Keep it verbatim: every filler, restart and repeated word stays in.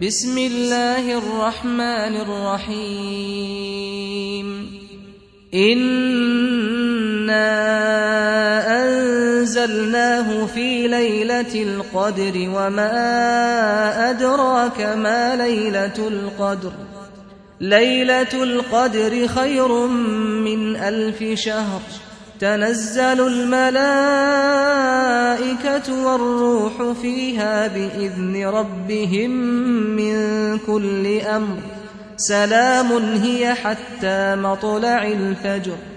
بسم الله الرحمن الرحيم إنا أنزلناه في ليلة القدر وما أدراك ما ليلة القدر ليلة القدر خير من ألف شهر تنزل الملائكة والروح فيها بإذن ربهم من كل أمر سلام هي حتى مطلع الفجر